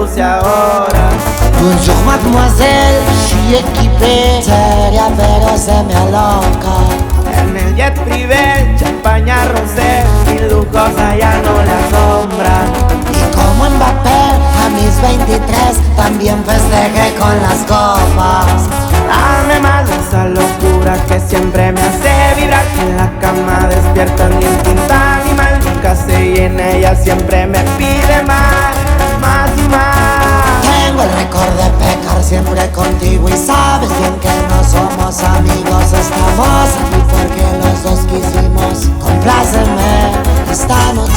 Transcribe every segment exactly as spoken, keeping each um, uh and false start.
puse ahora. Bonjour mademoiselle, je suis équipé, seria pero se me aloca. En el jet privé, champaña rosé, mis lujos allá no le asombran. Y como Mbappé, a mis veintitrés también festejé con las copas. Dame más de esa locura que siempre me hace vibrar, que en la cama despierta ni instinto animal. Nunca se llena, ella siempre me pide más, más y más. Tengo el récord de pecar siempre contigo y sabes bien que no somos amigos. Estamos aquí porque los dos quisimos. Compláceme esta noche.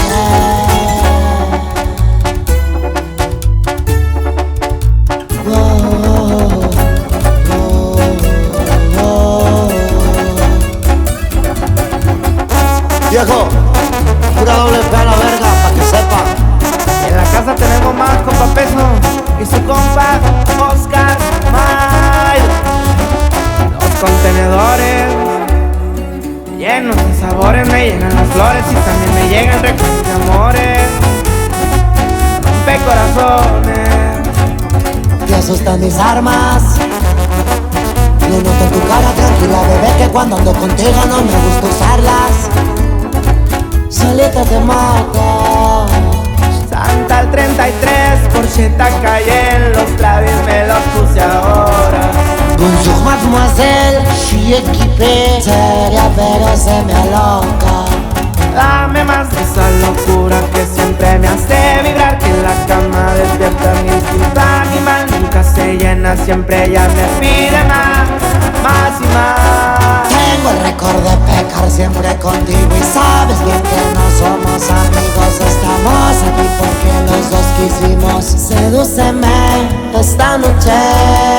Viejo, pura doble P a la verga, pa' que sepa. En la casa tenemos más compa Peso y su compa Oscar Mayo. Los contenedores llenos de sabores, me llegan las flores y también me llegan recuerdos de amores. Rompe corazones. Te asustan mis armas. Lo noto en tu cara tranquila, bebé, que cuando ando contigo no me gusta usarlas. Solita te mato. Santa al treinta y tres, Porcheta Cayenne, los labios me los puse ahora. Bonjour mademoiselle, je suis équipé, seria pero se me aloca. Dame más de esa locura que siempre me hace vibrar, que en la cama despierta mi instinto animal. Nunca se llena, siempre ella me pide más, más y más. Tengo el récord de pecar siempre contigo y sabes bien que no somos amigos. Estamos aquí porque los dos quisimos. Sedúceme esta noche.